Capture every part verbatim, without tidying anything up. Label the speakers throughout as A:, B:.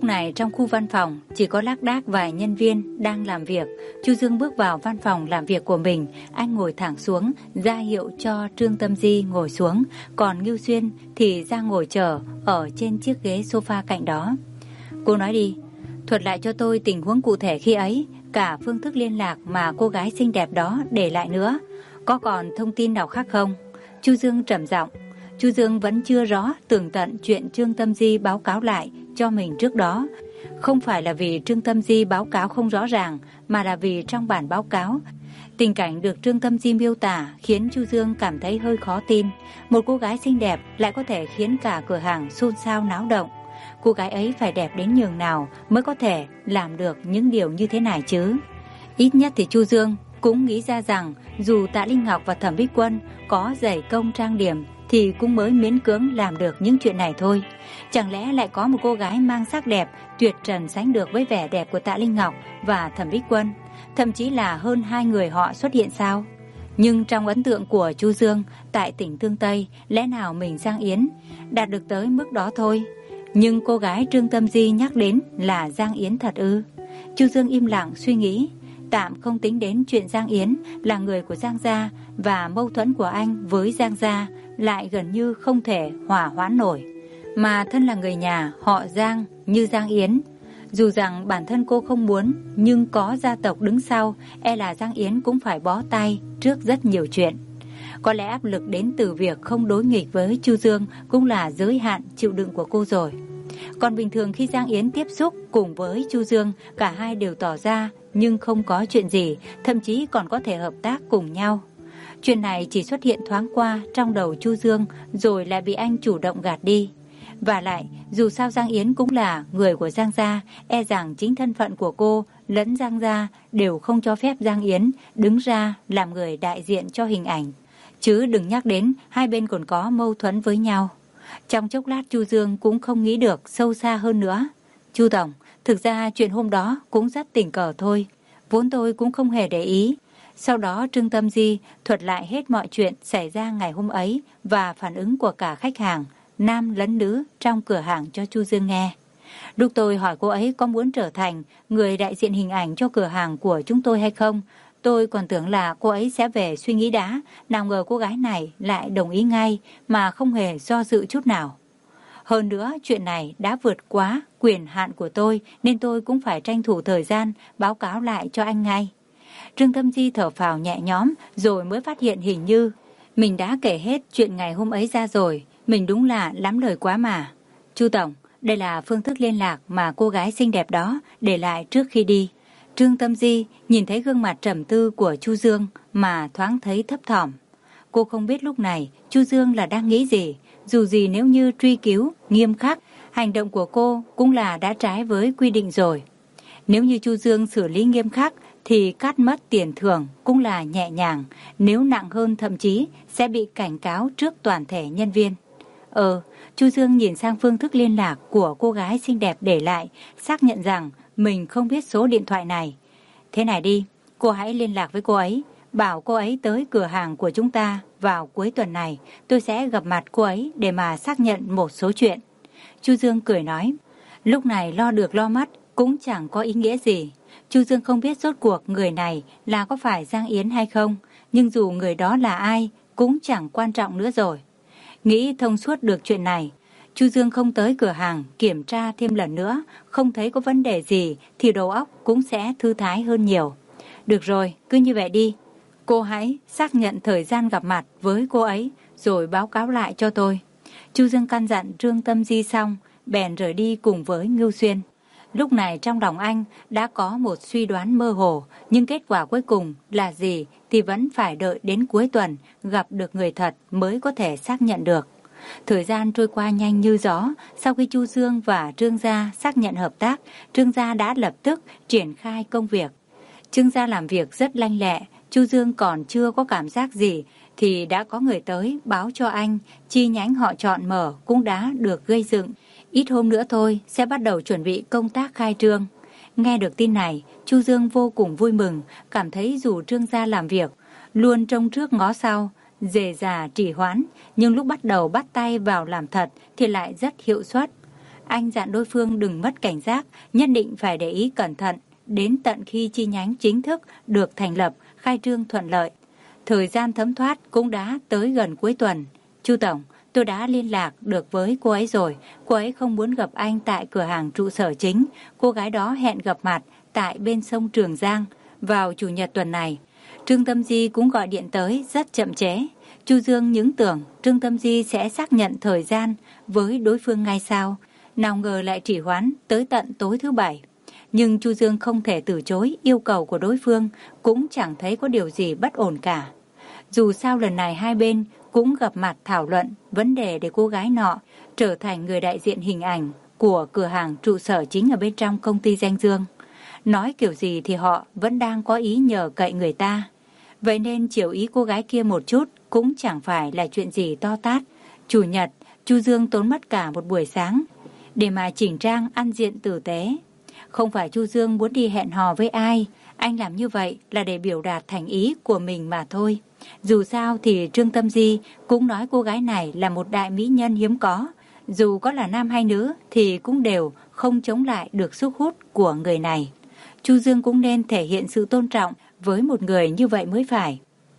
A: Lúc này trong khu văn phòng chỉ có lác đác vài nhân viên đang làm việc. Chu Dương bước vào văn phòng làm việc của mình. Anh ngồi thẳng xuống, ra hiệu cho Trương Tâm Di ngồi xuống. Còn Ngưu Xuyên thì ra ngồi chờ ở trên chiếc ghế sofa cạnh đó. Cô nói đi, thuật lại cho tôi tình huống cụ thể khi ấy, cả phương thức liên lạc mà cô gái xinh đẹp đó để lại nữa. Có còn thông tin nào khác không? Chu Dương trầm giọng. Chu Dương vẫn chưa rõ tường tận chuyện Trương Tâm Di báo cáo lại cho mình trước đó. Không phải là vì Trương Tâm Di báo cáo không rõ ràng, mà là vì trong bản báo cáo, tình cảnh được Trương Tâm Di miêu tả khiến Chu Dương cảm thấy hơi khó tin. Một cô gái xinh đẹp lại có thể khiến cả cửa hàng xôn xao náo động. Cô gái ấy phải đẹp đến nhường nào mới có thể làm được những điều như thế này chứ? Ít nhất thì Chu Dương cũng nghĩ ra rằng dù Tạ Linh Ngọc và Thẩm Bích Quân có dày công trang điểm thì cũng mới miễn cưỡng làm được những chuyện này thôi. Chẳng lẽ lại có một cô gái mang sắc đẹp tuyệt trần sánh được với vẻ đẹp của Tạ Linh Ngọc và Thẩm Bích Quân, thậm chí là hơn hai người họ xuất hiện sao? Nhưng trong ấn tượng của Chu Dương, tại tỉnh Tương Tây, lẽ nào mình Giang Yến đạt được tới mức đó thôi? Nhưng cô gái Trương Tâm Di nhắc đến là Giang Yến thật ư? Chu Dương im lặng suy nghĩ. Tạm không tính đến chuyện Giang Yến là người của Giang gia và mâu thuẫn của anh với Giang gia lại gần như không thể hòa hoãn nổi. Mà thân là người nhà họ Giang như Giang Yến, dù rằng bản thân cô không muốn, nhưng có gia tộc đứng sau, e là Giang Yến cũng phải bó tay trước rất nhiều chuyện. Có lẽ áp lực đến từ việc không đối nghịch với Chu Dương cũng là giới hạn chịu đựng của cô rồi. Còn bình thường khi Giang Yến tiếp xúc cùng với Chu Dương, cả hai đều tỏ ra nhưng không có chuyện gì, thậm chí còn có thể hợp tác cùng nhau. Chuyện này chỉ xuất hiện thoáng qua trong đầu Chu Dương rồi lại bị anh chủ động gạt đi. Và lại, dù sao Giang Yến cũng là người của Giang gia, e rằng chính thân phận của cô lẫn Giang gia đều không cho phép Giang Yến đứng ra làm người đại diện cho hình ảnh. Chứ đừng nhắc đến hai bên còn có mâu thuẫn với nhau. Trong chốc lát Chu Dương cũng không nghĩ được sâu xa hơn nữa. Chu Tổng, thực ra chuyện hôm đó cũng rất tình cờ thôi. Vốn tôi cũng không hề để ý. Sau đó Trương Tâm Di thuật lại hết mọi chuyện xảy ra ngày hôm ấy và phản ứng của cả khách hàng, nam lẫn nữ trong cửa hàng cho Chu Dương nghe. Lúc tôi hỏi cô ấy có muốn trở thành người đại diện hình ảnh cho cửa hàng của chúng tôi hay không, tôi còn tưởng là cô ấy sẽ về suy nghĩ đã, nào ngờ cô gái này lại đồng ý ngay mà không hề do dự chút nào. Hơn nữa, chuyện này đã vượt quá quyền hạn của tôi nên tôi cũng phải tranh thủ thời gian báo cáo lại cho anh ngay. Trương Tâm Di thở phào nhẹ nhõm rồi mới phát hiện hình như mình đã kể hết chuyện ngày hôm ấy ra rồi. Mình đúng là lắm lời quá mà. Chu Tổng, đây là phương thức liên lạc mà cô gái xinh đẹp đó để lại trước khi đi. Trương Tâm Di nhìn thấy gương mặt trầm tư của Chu Dương mà thoáng thấy thấp thỏm. Cô không biết lúc này Chu Dương là đang nghĩ gì. Dù gì nếu như truy cứu nghiêm khắc, hành động của cô cũng là đã trái với quy định rồi. Nếu như Chu Dương xử lý nghiêm khắc thì cắt mất tiền thưởng cũng là nhẹ nhàng. Nếu nặng hơn thậm chí sẽ bị cảnh cáo trước toàn thể nhân viên. Ờ, Chu Dương nhìn sang phương thức liên lạc của cô gái xinh đẹp để lại, xác nhận rằng mình không biết số điện thoại này. Thế này đi, cô hãy liên lạc với cô ấy, bảo cô ấy tới cửa hàng của chúng ta vào cuối tuần này. Tôi sẽ gặp mặt cô ấy để mà xác nhận một số chuyện. Chu Dương cười nói, lúc này lo được lo mất cũng chẳng có ý nghĩa gì. Chu Dương không biết rốt cuộc người này là có phải Giang Yến hay không, nhưng dù người đó là ai cũng chẳng quan trọng nữa rồi. Nghĩ thông suốt được chuyện này, Chu Dương không tới cửa hàng kiểm tra thêm lần nữa, không thấy có vấn đề gì thì đầu óc cũng sẽ thư thái hơn nhiều. Được rồi, cứ như vậy đi. Cô hãy xác nhận thời gian gặp mặt với cô ấy rồi báo cáo lại cho tôi. Chu Dương căn dặn Trương Tâm Di xong, bèn rời đi cùng với Ngưu Xuyên. Lúc này trong lòng anh đã có một suy đoán mơ hồ, nhưng kết quả cuối cùng là gì thì vẫn phải đợi đến cuối tuần gặp được người thật mới có thể xác nhận được. Thời gian trôi qua nhanh như gió, sau khi Chu Dương và Trương gia xác nhận hợp tác, Trương gia đã lập tức triển khai công việc. Trương gia làm việc rất lanh lẹ, Chu Dương còn chưa có cảm giác gì thì đã có người tới báo cho anh chi nhánh họ chọn mở cũng đã được gây dựng. Ít hôm nữa thôi sẽ bắt đầu chuẩn bị công tác khai trương. Nghe được tin này, Chu Dương vô cùng vui mừng, cảm thấy dù Trương gia làm việc luôn trông trước ngó sau, dề dà trì hoãn, nhưng lúc bắt đầu bắt tay vào làm thật thì lại rất hiệu suất. Anh dặn đối phương đừng mất cảnh giác, nhất định phải để ý cẩn thận, đến tận khi chi nhánh chính thức được thành lập, khai trương thuận lợi. Thời gian thấm thoát cũng đã tới gần cuối tuần. Chu Tổng, tôi đã liên lạc được với cô ấy rồi. Cô ấy không muốn gặp anh tại cửa hàng trụ sở chính. Cô gái đó hẹn gặp mặt tại bên sông Trường Giang vào chủ nhật tuần này. Trương Tâm Di cũng gọi điện tới rất chậm trễ. Chu Dương những tưởng Trương Tâm Di sẽ xác nhận thời gian với đối phương ngay sau. Nào ngờ lại trì hoãn tới tận tối thứ bảy. Nhưng Chu Dương không thể từ chối yêu cầu của đối phương, cũng chẳng thấy có điều gì bất ổn cả. Dù sao lần này hai bên cũng gặp mặt thảo luận vấn đề để cô gái nọ trở thành người đại diện hình ảnh của cửa hàng trụ sở chính ở bên trong công ty danh dương. Nói kiểu gì thì họ vẫn đang có ý nhờ cậy người ta. Vậy nên chiều ý cô gái kia một chút cũng chẳng phải là chuyện gì to tát. Chủ nhật, Chu Dương tốn mất cả một buổi sáng để mà chỉnh trang ăn diện tử tế. Không phải Chu Dương muốn đi hẹn hò với ai, anh làm như vậy là để biểu đạt thành ý của mình mà thôi. Dù sao thì Trương Tâm Di cũng nói cô gái này là một đại mỹ nhân hiếm có. Dù có là nam hay nữ thì cũng đều không chống lại được sức hút của người này. Chu Dương cũng nên thể hiện sự tôn trọng với một người như vậy mới phải.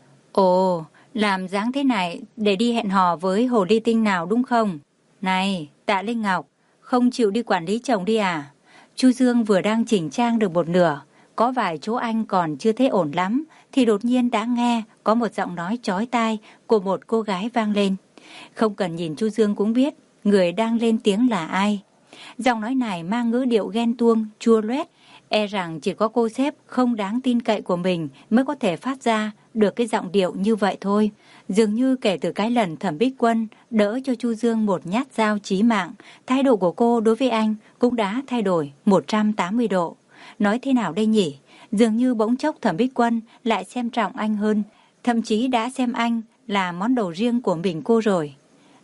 A: Ồ, làm dáng thế này để đi hẹn hò với hồ ly tinh nào đúng không? Này, Tạ Linh Ngọc, không chịu đi quản lý chồng đi à? Chu Dương vừa đang chỉnh trang được một nửa, có vài chỗ anh còn chưa thấy ổn lắm, thì đột nhiên đã nghe có một giọng nói chói tai của một cô gái vang lên. Không cần nhìn Chu Dương cũng biết người đang lên tiếng là ai. Giọng nói này mang ngữ điệu ghen tuông, chua loét, e rằng chỉ có cô sếp không đáng tin cậy của mình mới có thể phát ra được cái giọng điệu như vậy thôi. Dường như kể từ cái lần Thẩm Bích Quân đỡ cho Chu Dương một nhát dao chí mạng, thái độ của cô đối với anh cũng đã thay đổi một trăm tám mươi độ. Nói thế nào đây nhỉ? Dường như bỗng chốc Thẩm Bích Quân lại xem trọng anh hơn, thậm chí đã xem anh là món đồ riêng của mình cô rồi.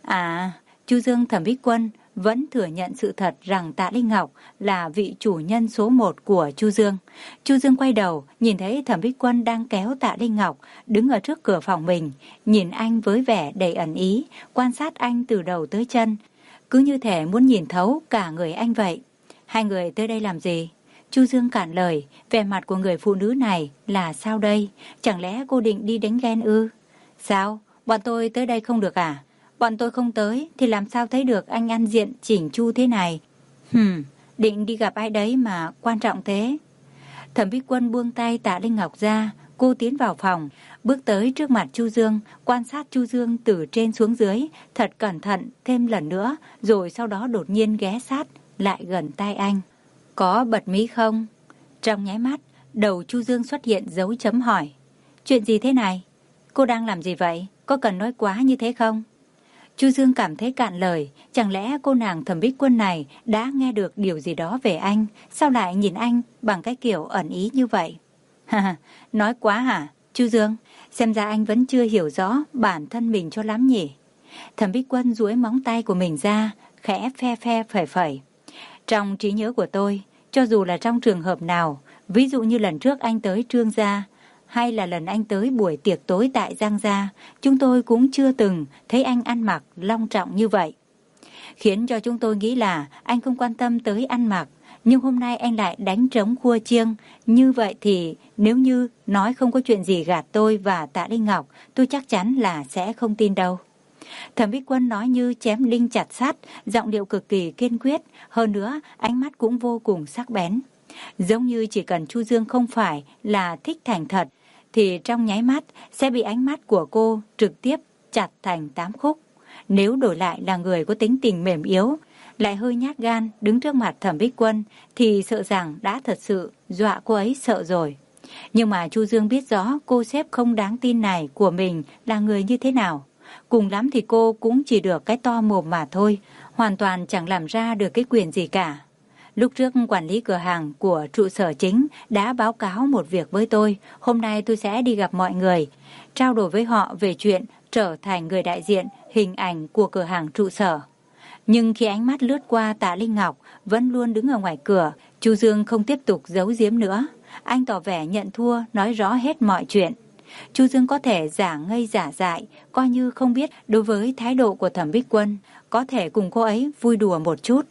A: À, Chu Dương Thẩm Bích Quân vẫn thừa nhận sự thật rằng Tạ Linh Ngọc là vị chủ nhân số một của Chu Dương. Chu Dương quay đầu, nhìn thấy Thẩm Bích Quân đang kéo Tạ Linh Ngọc đứng ở trước cửa phòng mình, nhìn anh với vẻ đầy ẩn ý, quan sát anh từ đầu tới chân, cứ như thể muốn nhìn thấu cả người anh vậy. Hai người tới đây làm gì? Chu Dương cản lời, vẻ mặt của người phụ nữ này là sao đây? Chẳng lẽ cô định đi đánh ghen ư? Sao? Bọn tôi tới đây không được à? Bọn tôi không tới thì làm sao thấy được anh ăn diện chỉnh chu thế này? Hừm, định đi gặp ai đấy mà quan trọng thế? Thẩm Bích Quân buông tay Tạ Linh Ngọc ra, cô tiến vào phòng, bước tới trước mặt Chu Dương, quan sát Chu Dương từ trên xuống dưới, thật cẩn thận thêm lần nữa, rồi sau đó đột nhiên ghé sát lại gần tai anh. Có bật mí không? Trong nháy mắt, đầu Chu Dương xuất hiện dấu chấm hỏi. Chuyện gì thế này? Cô đang làm gì vậy? Có cần nói quá như thế không? Chu Dương cảm thấy cạn lời, chẳng lẽ cô nàng Thẩm Bích Quân này đã nghe được điều gì đó về anh, sao lại nhìn anh bằng cái kiểu ẩn ý như vậy? Ha, nói quá hả? Chu Dương, xem ra anh vẫn chưa hiểu rõ bản thân mình cho lắm nhỉ? Thẩm Bích Quân duỗi móng tay của mình ra, khẽ phe phe phẩy phẩy. Trong trí nhớ của tôi, cho dù là trong trường hợp nào, ví dụ như lần trước anh tới Trương gia, hay là lần anh tới buổi tiệc tối tại Giang gia, chúng tôi cũng chưa từng thấy anh ăn mặc long trọng như vậy. Khiến cho chúng tôi nghĩ là anh không quan tâm tới ăn mặc, nhưng hôm nay anh lại đánh trống khua chiêng. Như vậy thì nếu như nói không có chuyện gì gạt tôi và Tạ Linh Ngọc, tôi chắc chắn là sẽ không tin đâu. Thẩm Bích Quân nói như chém đinh chặt sắt, giọng điệu cực kỳ kiên quyết, hơn nữa ánh mắt cũng vô cùng sắc bén. Giống như chỉ cần Chu Dương không phải là thích thành thật, thì trong nháy mắt sẽ bị ánh mắt của cô trực tiếp chặt thành tám khúc. Nếu đổi lại là người có tính tình mềm yếu, lại hơi nhát gan đứng trước mặt Thẩm Bích Quân, thì sợ rằng đã thật sự dọa cô ấy sợ rồi. Nhưng mà Chu Dương biết rõ cô sếp không đáng tin này của mình là người như thế nào. Cùng lắm thì cô cũng chỉ được cái to mồm mà thôi, hoàn toàn chẳng làm ra được cái quyền gì cả. Lúc trước quản lý cửa hàng của trụ sở chính đã báo cáo một việc với tôi. Hôm nay tôi sẽ đi gặp mọi người, trao đổi với họ về chuyện trở thành người đại diện hình ảnh của cửa hàng trụ sở. Nhưng khi ánh mắt lướt qua Tạ Linh Ngọc vẫn luôn đứng ở ngoài cửa, Chu Dương không tiếp tục giấu giếm nữa. Anh tỏ vẻ nhận thua, nói rõ hết mọi chuyện. Chu Dương có thể giả ngây giả dại, coi như không biết đối với thái độ của Thẩm Bích Quân, có thể cùng cô ấy vui đùa một chút.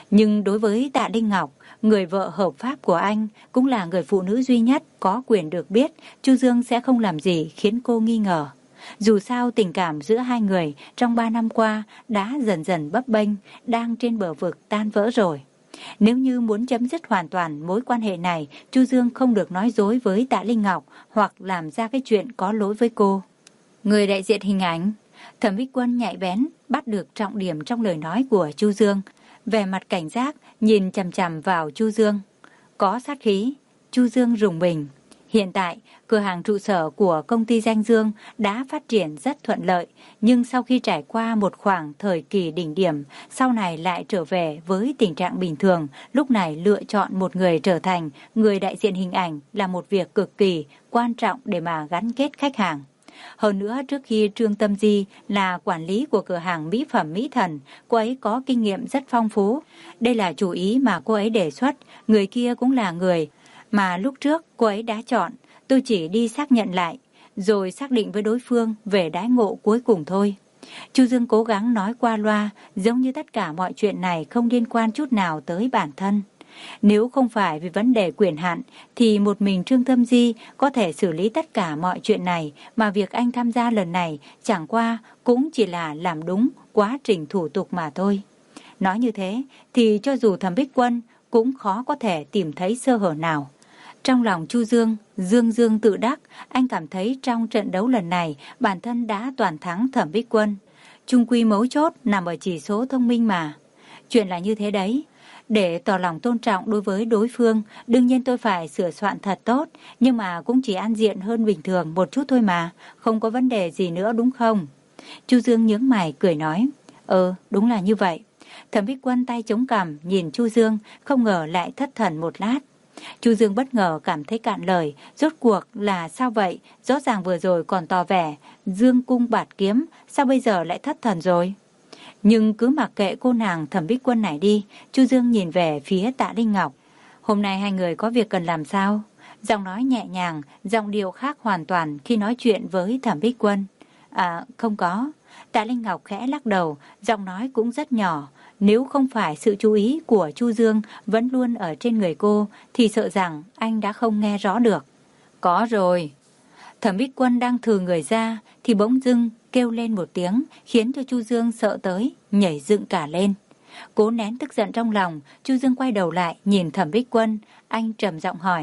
A: Nhưng đối với Tạ Linh Ngọc, người vợ hợp pháp của anh, cũng là người phụ nữ duy nhất có quyền được biết, Chu Dương sẽ không làm gì khiến cô nghi ngờ. Dù sao tình cảm giữa hai người trong ba năm qua đã dần dần bấp bênh, đang trên bờ vực tan vỡ rồi. Nếu như muốn chấm dứt hoàn toàn mối quan hệ này, Chu Dương không được nói dối với Tạ Linh Ngọc hoặc làm ra cái chuyện có lỗi với cô. Người đại diện hình ảnh. Thẩm Bích Quân nhạy bén bắt được trọng điểm trong lời nói của Chu Dương, vẻ mặt cảnh giác nhìn chằm chằm vào Chu Dương. Có sát khí, Chu Dương rùng mình. Hiện tại, cửa hàng trụ sở của công ty Danh Dương đã phát triển rất thuận lợi, nhưng sau khi trải qua một khoảng thời kỳ đỉnh điểm, sau này lại trở về với tình trạng bình thường, lúc này lựa chọn một người trở thành người đại diện hình ảnh là một việc cực kỳ quan trọng để mà gắn kết khách hàng. Hơn nữa, trước khi Trương Tâm Di là quản lý của cửa hàng mỹ phẩm Mỹ Thần, cô ấy có kinh nghiệm rất phong phú. Đây là chủ ý mà cô ấy đề xuất, người kia cũng là người mà lúc trước cô ấy đã chọn. Tôi chỉ đi xác nhận lại, rồi xác định với đối phương về đãi ngộ cuối cùng thôi. Chu Dương cố gắng nói qua loa, giống như tất cả mọi chuyện này không liên quan chút nào tới bản thân. Nếu không phải vì vấn đề quyền hạn thì một mình Trương Tâm Di có thể xử lý tất cả mọi chuyện này, mà việc anh tham gia lần này chẳng qua cũng chỉ là làm đúng quá trình thủ tục mà thôi. Nói như thế thì cho dù Thẩm Bích Quân cũng khó có thể tìm thấy sơ hở nào. Trong lòng Chu Dương, dương dương tự đắc, anh cảm thấy trong trận đấu lần này bản thân đã toàn thắng Thẩm Bích Quân. Chung quy mấu chốt nằm ở chỉ số thông minh mà. Chuyện là như thế đấy. Để tỏ lòng tôn trọng đối với đối phương, đương nhiên tôi phải sửa soạn thật tốt, nhưng mà cũng chỉ ăn diện hơn bình thường một chút thôi mà, không có vấn đề gì nữa đúng không? Chu Dương nhướng mày cười nói, ừ, đúng là như vậy. Thẩm Bích Quân tay chống cằm nhìn Chu Dương, không ngờ lại thất thần một lát. Chu Dương bất ngờ cảm thấy cạn lời, rốt cuộc là sao vậy? Rõ ràng vừa rồi còn tỏ vẻ dương cung bạt kiếm, sao bây giờ lại thất thần rồi? Nhưng cứ mặc kệ cô nàng Thẩm Bích Quân này đi, Chu Dương nhìn về phía Tạ Linh Ngọc. Hôm nay hai người có việc cần làm sao? Giọng nói nhẹ nhàng, giọng điệu khác hoàn toàn khi nói chuyện với Thẩm Bích Quân. À, không có. Tạ Linh Ngọc khẽ lắc đầu, giọng nói cũng rất nhỏ. Nếu không phải sự chú ý của Chu Dương vẫn luôn ở trên người cô, thì sợ rằng anh đã không nghe rõ được. Có rồi. Thẩm Bích Quân đang thừ người ra, thì bỗng dưng kêu lên một tiếng, khiến cho Chu Dương sợ tới, nhảy dựng cả lên. Cố nén tức giận trong lòng, Chu Dương quay đầu lại, nhìn Thẩm Bích Quân, anh trầm giọng hỏi.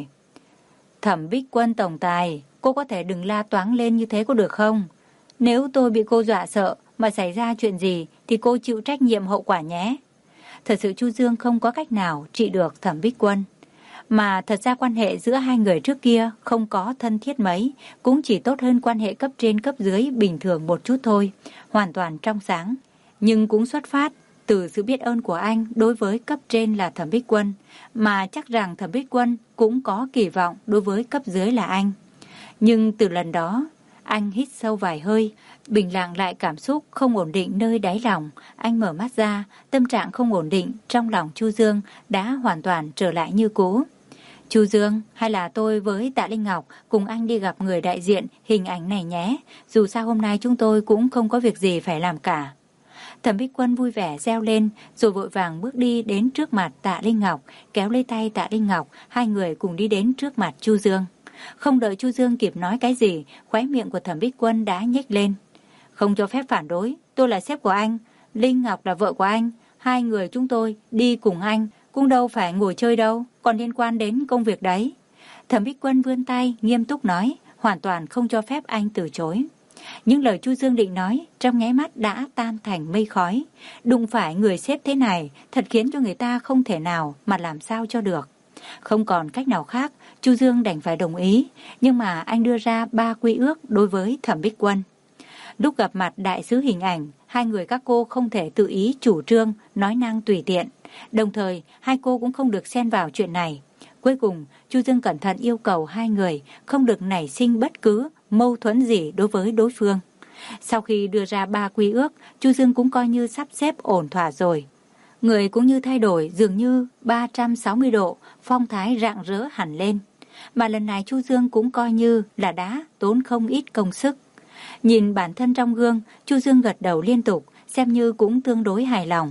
A: Thẩm Bích Quân tổng tài, cô có thể đừng la toáng lên như thế có được không? Nếu tôi bị cô dọa sợ, mà xảy ra chuyện gì, thì cô chịu trách nhiệm hậu quả nhé. Thật sự Chu Dương không có cách nào trị được Thẩm Bích Quân. Mà thật ra quan hệ giữa hai người trước kia không có thân thiết mấy, cũng chỉ tốt hơn quan hệ cấp trên cấp dưới bình thường một chút thôi, hoàn toàn trong sáng. Nhưng cũng xuất phát từ sự biết ơn của anh đối với cấp trên là Thẩm Bích Quân, mà chắc rằng Thẩm Bích Quân cũng có kỳ vọng đối với cấp dưới là anh. Nhưng từ lần đó, anh hít sâu vài hơi, bình lặng lại cảm xúc không ổn định nơi đáy lòng. Anh mở mắt ra, tâm trạng không ổn định trong lòng Chu Dương đã hoàn toàn trở lại như cũ. Chu Dương, hay là tôi với Tạ Linh Ngọc cùng anh đi gặp người đại diện hình ảnh này nhé. Dù sao hôm nay chúng tôi cũng không có việc gì phải làm cả. Thẩm Bích Quân vui vẻ reo lên, rồi vội vàng bước đi đến trước mặt Tạ Linh Ngọc, kéo lấy tay Tạ Linh Ngọc, hai người cùng đi đến trước mặt Chu Dương. Không đợi Chu Dương kịp nói cái gì, khóe miệng của Thẩm Bích Quân đã nhếch lên. Không cho phép phản đối, tôi là sếp của anh, Linh Ngọc là vợ của anh, hai người chúng tôi đi cùng anh, cũng đâu phải ngồi chơi đâu, còn liên quan đến công việc đấy. Thẩm Bích Quân vươn tay, nghiêm túc nói, hoàn toàn không cho phép anh từ chối. Những lời Chu Dương định nói trong nháy mắt đã tan thành mây khói. Đụng phải người sếp thế này thật khiến cho người ta không thể nào mà làm sao cho được. Không còn cách nào khác, Chu Dương đành phải đồng ý, nhưng mà anh đưa ra ba quy ước đối với Thẩm Bích Quân. Lúc gặp mặt đại sứ hình ảnh, hai người các cô không thể tự ý chủ trương, nói năng tùy tiện. Đồng thời, hai cô cũng không được xen vào chuyện này. Cuối cùng, Chu Dương cẩn thận yêu cầu hai người không được nảy sinh bất cứ mâu thuẫn gì đối với đối phương. Sau khi đưa ra ba quy ước, Chu Dương cũng coi như sắp xếp ổn thỏa rồi. Người cũng như thay đổi dường như ba trăm sáu mươi độ, phong thái rạng rỡ hẳn lên. Mà lần này Chu Dương cũng coi như là đã tốn không ít công sức. Nhìn bản thân trong gương, Chu Dương gật đầu liên tục, xem như cũng tương đối hài lòng.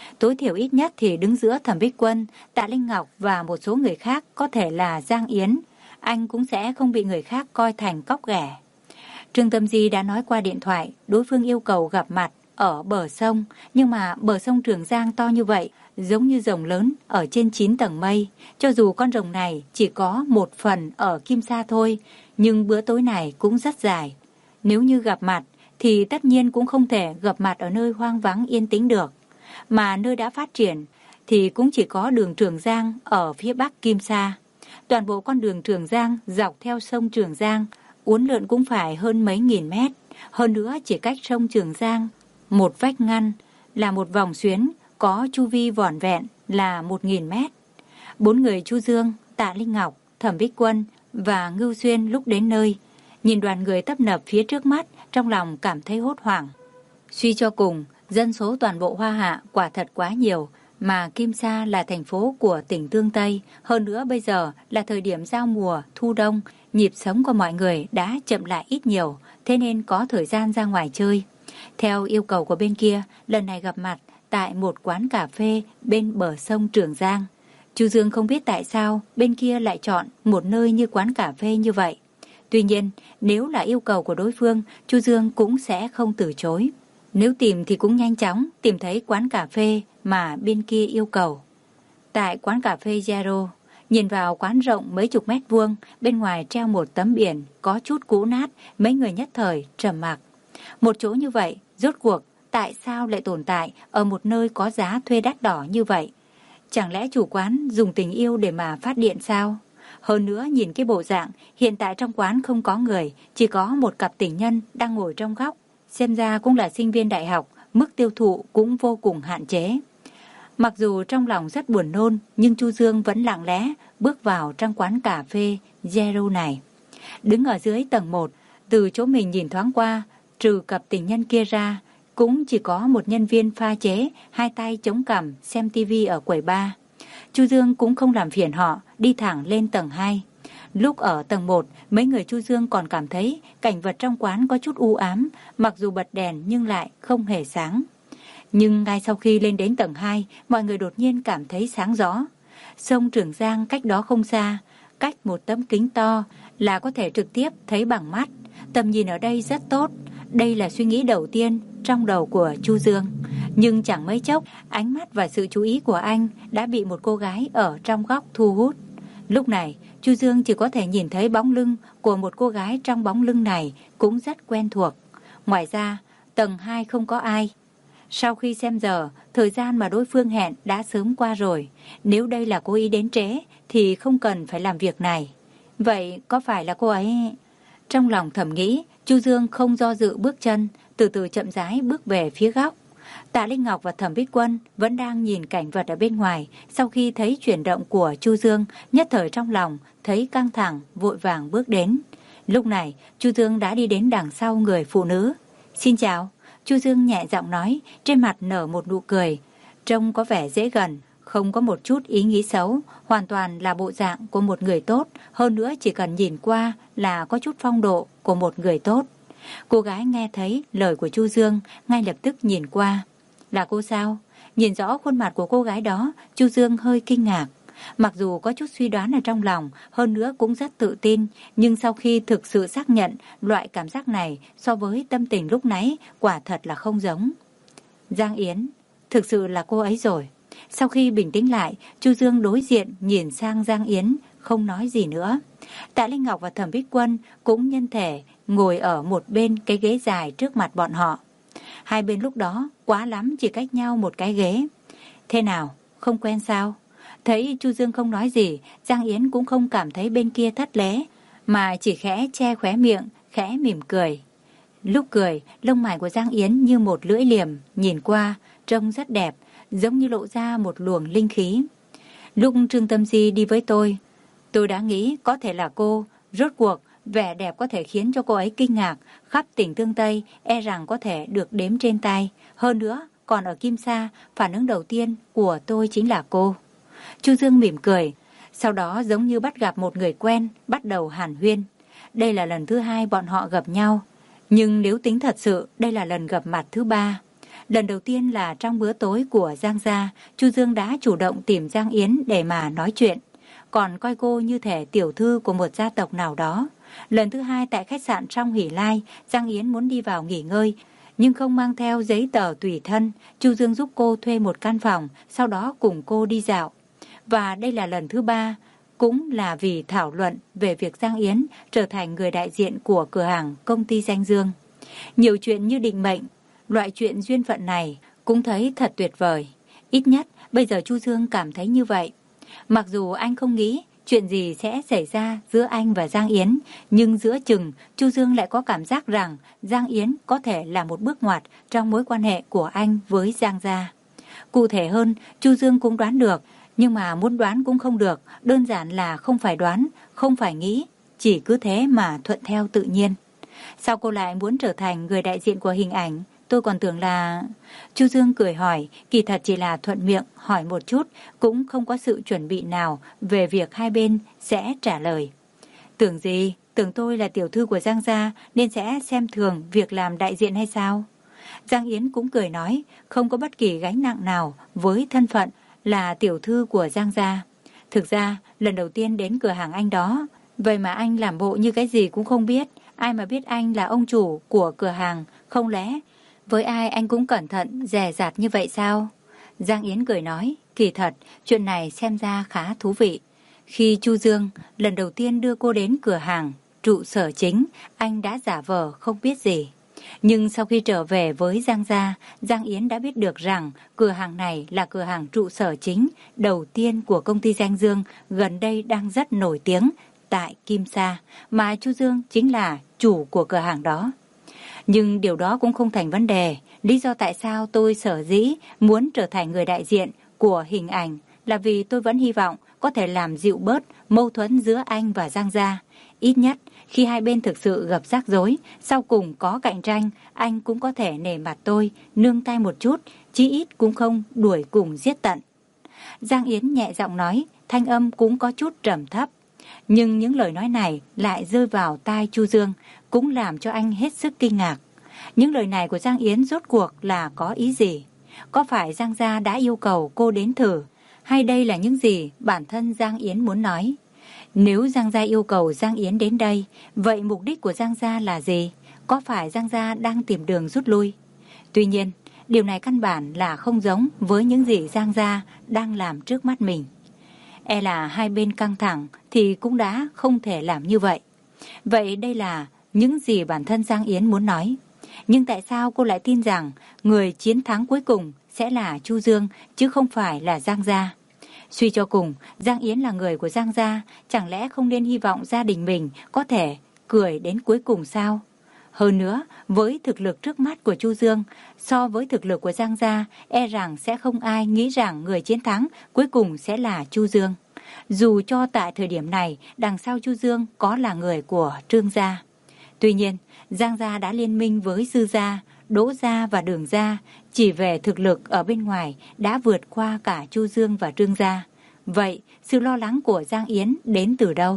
A: Tối thiểu ít nhất thì đứng giữa Thẩm Bích Quân, Tạ Linh Ngọc và một số người khác, có thể là Giang Yến, anh cũng sẽ không bị người khác coi thành cóc ghẻ. Trương Tâm Di đã nói qua điện thoại, đối phương yêu cầu gặp mặt ở bờ sông, nhưng mà bờ sông Trường Giang to như vậy, giống như rồng lớn ở trên chín tầng mây. Cho dù con rồng này chỉ có một phần ở Kim Sa thôi, nhưng bữa tối này cũng rất dài. Nếu như gặp mặt, thì tất nhiên cũng không thể gặp mặt ở nơi hoang vắng yên tĩnh được. Mà nơi đã phát triển, thì cũng chỉ có đường Trường Giang ở phía bắc Kim Sa. Toàn bộ con đường Trường Giang dọc theo sông Trường Giang, uốn lượn cũng phải hơn mấy nghìn mét. Hơn nữa chỉ cách sông Trường Giang một vách ngăn là một vòng xuyến có chu vi vỏn vẹn là một nghìn mét. Bốn người Chu Dương, Tạ Linh Ngọc, Thẩm Bích Quân và Ngưu Xuyên lúc đến nơi, nhìn đoàn người tấp nập phía trước mắt, trong lòng cảm thấy hốt hoảng. Suy cho cùng, dân số toàn bộ Hoa Hạ quả thật quá nhiều, mà Kim Sa là thành phố của tỉnh Tương Tây, hơn nữa bây giờ là thời điểm giao mùa, thu đông, nhịp sống của mọi người đã chậm lại ít nhiều, thế nên có thời gian ra ngoài chơi. Theo yêu cầu của bên kia, lần này gặp mặt tại một quán cà phê bên bờ sông Trường Giang. Chu Dương không biết tại sao bên kia lại chọn một nơi như quán cà phê như vậy. Tuy nhiên, nếu là yêu cầu của đối phương, Chu Dương cũng sẽ không từ chối. Nếu tìm thì cũng nhanh chóng tìm thấy quán cà phê mà bên kia yêu cầu. Tại quán cà phê Zero, nhìn vào quán rộng mấy chục mét vuông, bên ngoài treo một tấm biển có chút cũ nát, mấy người nhất thời trầm mặc. Một chỗ như vậy, rốt cuộc tại sao lại tồn tại ở một nơi có giá thuê đắt đỏ như vậy? Chẳng lẽ chủ quán dùng tình yêu để mà phát điện sao? Hơn nữa nhìn cái bộ dạng, hiện tại trong quán không có người, chỉ có một cặp tình nhân đang ngồi trong góc. Xem ra cũng là sinh viên đại học, mức tiêu thụ cũng vô cùng hạn chế. Mặc dù trong lòng rất buồn nôn, nhưng Chu Dương vẫn lặng lẽ bước vào trong quán cà phê Zero này. Đứng ở dưới tầng một, từ chỗ mình nhìn thoáng qua, trừ cặp tình nhân kia ra, cũng chỉ có một nhân viên pha chế, hai tay chống cằm xem tivi ở quầy bar. Chu Dương cũng không làm phiền họ, đi thẳng lên tầng hai. Lúc ở tầng một, mấy người Chu Dương còn cảm thấy cảnh vật trong quán có chút u ám, mặc dù bật đèn nhưng lại không hề sáng. Nhưng ngay sau khi lên đến tầng hai, mọi người đột nhiên cảm thấy sáng rõ. Sông Trường Giang cách đó không xa, cách một tấm kính to là có thể trực tiếp thấy bằng mắt. Tầm nhìn ở đây rất tốt, đây là suy nghĩ đầu tiên trong đầu của Chu Dương. Nhưng chẳng mấy chốc, ánh mắt và sự chú ý của anh đã bị một cô gái ở trong góc thu hút. Lúc này, Chu Dương chỉ có thể nhìn thấy bóng lưng của một cô gái, trong bóng lưng này cũng rất quen thuộc. Ngoài ra, tầng hai không có ai. Sau khi xem giờ, thời gian mà đối phương hẹn đã sớm qua rồi. Nếu đây là cô ý đến trễ thì không cần phải làm việc này. Vậy có phải là cô ấy? Trong lòng thầm nghĩ, Chu Dương không do dự bước chân, từ từ chậm rãi bước về phía góc. Tạ Linh Ngọc và Thẩm Bích Quân vẫn đang nhìn cảnh vật ở bên ngoài. Sau khi thấy chuyển động của Chu Dương, nhất thời trong lòng thấy căng thẳng, vội vàng bước đến. Lúc này, Chu Dương đã đi đến đằng sau người phụ nữ. Xin chào. Chu Dương nhẹ giọng nói, trên mặt nở một nụ cười, trông có vẻ dễ gần, không có một chút ý nghĩ xấu, hoàn toàn là bộ dạng của một người tốt, hơn nữa chỉ cần nhìn qua là có chút phong độ của một người tốt. Cô gái nghe thấy lời của Chu Dương, ngay lập tức nhìn qua. Là cô sao? Nhìn rõ khuôn mặt của cô gái đó, Chu Dương hơi kinh ngạc. Mặc dù có chút suy đoán ở trong lòng, hơn nữa cũng rất tự tin, nhưng sau khi thực sự xác nhận, loại cảm giác này so với tâm tình lúc nãy quả thật là không giống. Giang Yến, thực sự là cô ấy rồi. Sau khi bình tĩnh lại, Chu Dương đối diện nhìn sang Giang Yến, không nói gì nữa. Tạ Linh Ngọc và Thẩm Bích Quân cũng nhân thể ngồi ở một bên cái ghế dài trước mặt bọn họ. Hai bên lúc đó quá lắm chỉ cách nhau một cái ghế. Thế nào, không quen sao? Thấy Chu Dương không nói gì, Giang Yến cũng không cảm thấy bên kia thất lễ, mà chỉ khẽ che khóe miệng, khẽ mỉm cười. Lúc cười, lông mày của Giang Yến như một lưỡi liềm, nhìn qua, trông rất đẹp, giống như lộ ra một luồng linh khí. Lúc Trương Tâm Di đi với tôi, tôi đã nghĩ có thể là cô, rốt cuộc, vẻ đẹp có thể khiến cho cô ấy kinh ngạc, khắp tỉnh Tương Tây, e rằng có thể được đếm trên tay. Hơn nữa, còn ở Kim Sa, phản ứng đầu tiên của tôi chính là cô. Chu Dương mỉm cười, sau đó giống như bắt gặp một người quen, bắt đầu hàn huyên. Đây là lần thứ hai bọn họ gặp nhau, nhưng nếu tính thật sự, đây là lần gặp mặt thứ ba. Lần đầu tiên là trong bữa tối của Giang gia, Chu Dương đã chủ động tìm Giang Yến để mà nói chuyện, còn coi cô như thể tiểu thư của một gia tộc nào đó. Lần thứ hai tại khách sạn trong Hỷ Lai, Giang Yến muốn đi vào nghỉ ngơi, nhưng không mang theo giấy tờ tùy thân. Chu Dương giúp cô thuê một căn phòng, sau đó cùng cô đi dạo. Và đây là lần thứ ba, cũng là vì thảo luận về việc Giang Yến trở thành người đại diện của cửa hàng công ty Danh Dương. Nhiều chuyện như định mệnh, loại chuyện duyên phận này cũng thấy thật tuyệt vời. Ít nhất bây giờ Chu Dương cảm thấy như vậy. Mặc dù anh không nghĩ chuyện gì sẽ xảy ra giữa anh và Giang Yến, nhưng giữa chừng Chu Dương lại có cảm giác rằng Giang Yến có thể là một bước ngoặt trong mối quan hệ của anh với Giang gia. Cụ thể hơn, Chu Dương cũng đoán được, nhưng mà muốn đoán cũng không được, đơn giản là không phải đoán, không phải nghĩ, chỉ cứ thế mà thuận theo tự nhiên. Sao cô lại muốn trở thành người đại diện của hình ảnh? Tôi còn tưởng là... Chu Dương cười hỏi, kỳ thật chỉ là thuận miệng hỏi một chút, cũng không có sự chuẩn bị nào về việc hai bên sẽ trả lời. Tưởng gì? Tưởng tôi là tiểu thư của Giang gia nên sẽ xem thường việc làm đại diện hay sao? Giang Yến cũng cười nói, không có bất kỳ gánh nặng nào với thân phận là tiểu thư của Giang gia. Thực ra, lần đầu tiên đến cửa hàng anh đó, vậy mà anh làm bộ như cái gì cũng không biết. Ai mà biết anh là ông chủ của cửa hàng, không lẽ với ai anh cũng cẩn thận, dè dặt như vậy sao? Giang Yến cười nói, kỳ thật, chuyện này xem ra khá thú vị. Khi Chu Dương lần đầu tiên đưa cô đến cửa hàng, trụ sở chính, anh đã giả vờ không biết gì. Nhưng sau khi trở về với Giang gia, Giang Yến đã biết được rằng cửa hàng này là cửa hàng trụ sở chính đầu tiên của công ty Danh Dương, gần đây đang rất nổi tiếng tại Kim Sa, mà Chu Dương chính là chủ của cửa hàng đó. Nhưng điều đó cũng không thành vấn đề. Lý do tại sao tôi sở dĩ muốn trở thành người đại diện của hình ảnh là vì tôi vẫn hy vọng có thể làm dịu bớt mâu thuẫn giữa anh và Giang gia. Ít nhất khi hai bên thực sự gặp rắc rối, sau cùng có cạnh tranh, anh cũng có thể nể mặt tôi, nương tay một chút, chí ít cũng không đuổi cùng giết tận. Giang Yến nhẹ giọng nói, thanh âm cũng có chút trầm thấp. Nhưng những lời nói này lại rơi vào tai Chu Dương, cũng làm cho anh hết sức kinh ngạc. Những lời này của Giang Yến rốt cuộc là có ý gì? Có phải Giang gia đã yêu cầu cô đến thử? Hay đây là những gì bản thân Giang Yến muốn nói? Nếu Giang gia yêu cầu Giang Yến đến đây, vậy mục đích của Giang gia là gì? Có phải Giang gia đang tìm đường rút lui? Tuy nhiên, điều này căn bản là không giống với những gì Giang gia đang làm trước mắt mình. E là hai bên căng thẳng thì cũng đã không thể làm như vậy. Vậy đây là những gì bản thân Giang Yến muốn nói. Nhưng tại sao cô lại tin rằng người chiến thắng cuối cùng sẽ là Chu Dương chứ không phải là Giang gia? Suy cho cùng, Giang Yến là người của Giang gia, chẳng lẽ không nên hy vọng gia đình mình có thể cười đến cuối cùng sao? Hơn nữa, với thực lực trước mắt của Chu Dương, so với thực lực của Giang gia, e rằng sẽ không ai nghĩ rằng người chiến thắng cuối cùng sẽ là Chu Dương. Dù cho tại thời điểm này, đằng sau Chu Dương có là người của Trương gia. Tuy nhiên, Giang gia đã liên minh với Dư gia, Đỗ gia và Đường gia, chỉ về thực lực ở bên ngoài đã vượt qua cả Chu Dương và Trương gia. Vậy, sự lo lắng của Giang Yến đến từ đâu?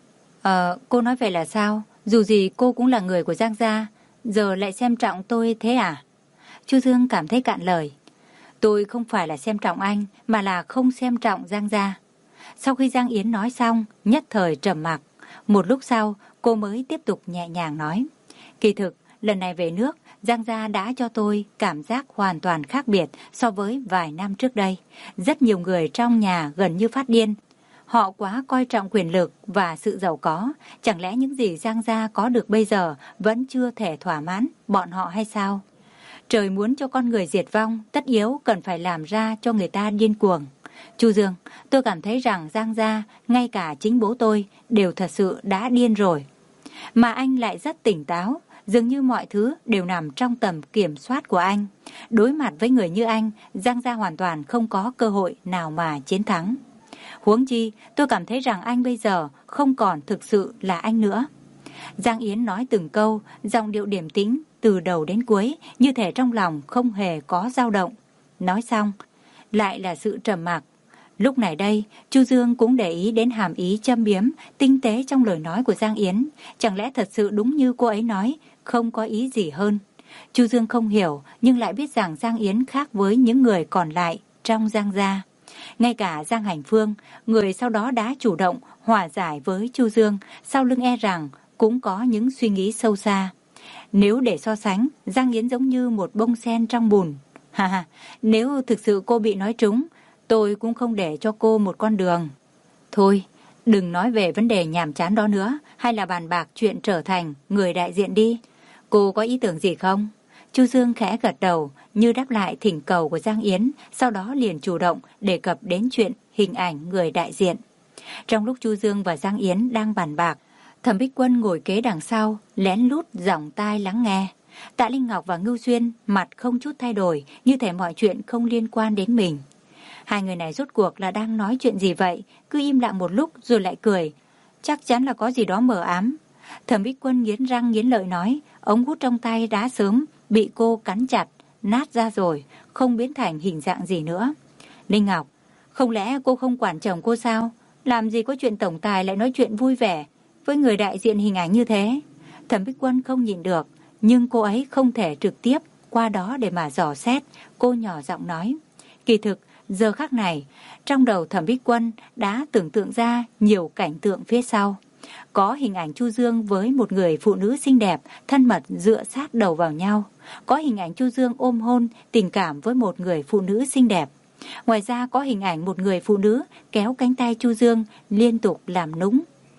A: Ờ, cô nói vậy là sao? Dù gì cô cũng là người của Giang gia, giờ lại xem trọng tôi thế à? Chu Dương cảm thấy cạn lời. Tôi không phải là xem trọng anh, mà là không xem trọng Giang gia. Sau khi Giang Yến nói xong, nhất thời trầm mặc. Một lúc sau, cô mới tiếp tục nhẹ nhàng nói. Kỳ thực, lần này về nước, Giang gia đã cho tôi cảm giác hoàn toàn khác biệt so với vài năm trước đây. Rất nhiều người trong nhà gần như phát điên. Họ quá coi trọng quyền lực và sự giàu có. Chẳng lẽ những gì Giang gia có được bây giờ vẫn chưa thể thỏa mãn bọn họ hay sao? Trời muốn cho con người diệt vong, tất yếu cần phải làm ra cho người ta điên cuồng. Chu Dương, tôi cảm thấy rằng Giang gia, ngay cả chính bố tôi, đều thật sự đã điên rồi. Mà anh lại rất tỉnh táo, dường như mọi thứ đều nằm trong tầm kiểm soát của anh. Đối mặt với người như anh, Giang gia hoàn toàn không có cơ hội nào mà chiến thắng. Huống chi, tôi cảm thấy rằng anh bây giờ không còn thực sự là anh nữa. Giang Yến nói từng câu, giọng điệu điềm tĩnh từ đầu đến cuối, như thể trong lòng không hề có dao động. Nói xong, lại là sự trầm mặc. Lúc này đây, Chu Dương cũng để ý đến hàm ý châm biếm, tinh tế trong lời nói của Giang Yến. Chẳng lẽ thật sự đúng như cô ấy nói, không có ý gì hơn. Chu Dương không hiểu nhưng lại biết rằng Giang Yến khác với những người còn lại trong Giang gia. Ngay cả Giang Hành Phương, người sau đó đã chủ động hòa giải với Chu Dương, sau lưng e rằng cũng có những suy nghĩ sâu xa. Nếu để so sánh, Giang Yến giống như một bông sen trong bùn. Ha ha, nếu thực sự cô bị nói trúng, tôi cũng không để cho cô một con đường. Thôi, đừng nói về vấn đề nhàm chán đó nữa, hay là bàn bạc chuyện trở thành người đại diện đi. Cô có ý tưởng gì không? Chu Dương khẽ gật đầu như đáp lại thỉnh cầu của Giang Yến, sau đó liền chủ động đề cập đến chuyện hình ảnh người đại diện. Trong lúc Chu Dương và Giang Yến đang bàn bạc, Thẩm Bích Quân ngồi kế đằng sau, lén lút giỏng tai lắng nghe. Tạ Linh Ngọc và Ngưu Xuyên mặt không chút thay đổi, như thể mọi chuyện không liên quan đến mình. Hai người này rốt cuộc là đang nói chuyện gì vậy? Cứ im lặng một lúc rồi lại cười. Chắc chắn là có gì đó mờ ám. Thẩm Bích Quân nghiến răng nghiến lợi nói, ống hút trong tay đã sớm bị cô cắn chặt, nát ra rồi, không biến thành hình dạng gì nữa. Linh Ngọc, không lẽ cô không quản chồng cô sao? Làm gì có chuyện tổng tài lại nói chuyện vui vẻ với người đại diện hình ảnh như thế? Thẩm Bích Quân không nhìn được, nhưng cô ấy không thể trực tiếp qua đó để mà dò xét. Cô nhỏ giọng nói, kỳ thực giờ khắc này trong đầu Thẩm Bích Quân đã tưởng tượng ra nhiều cảnh tượng phía sau. Có hình ảnh Chu Dương với một người phụ nữ xinh đẹp thân mật dựa sát đầu vào nhau. Có hình ảnh Chu Dương ôm hôn tình cảm với một người phụ nữ xinh đẹp. Ngoài ra có hình ảnh một người phụ nữ kéo cánh tay Chu Dương liên tục làm nũng.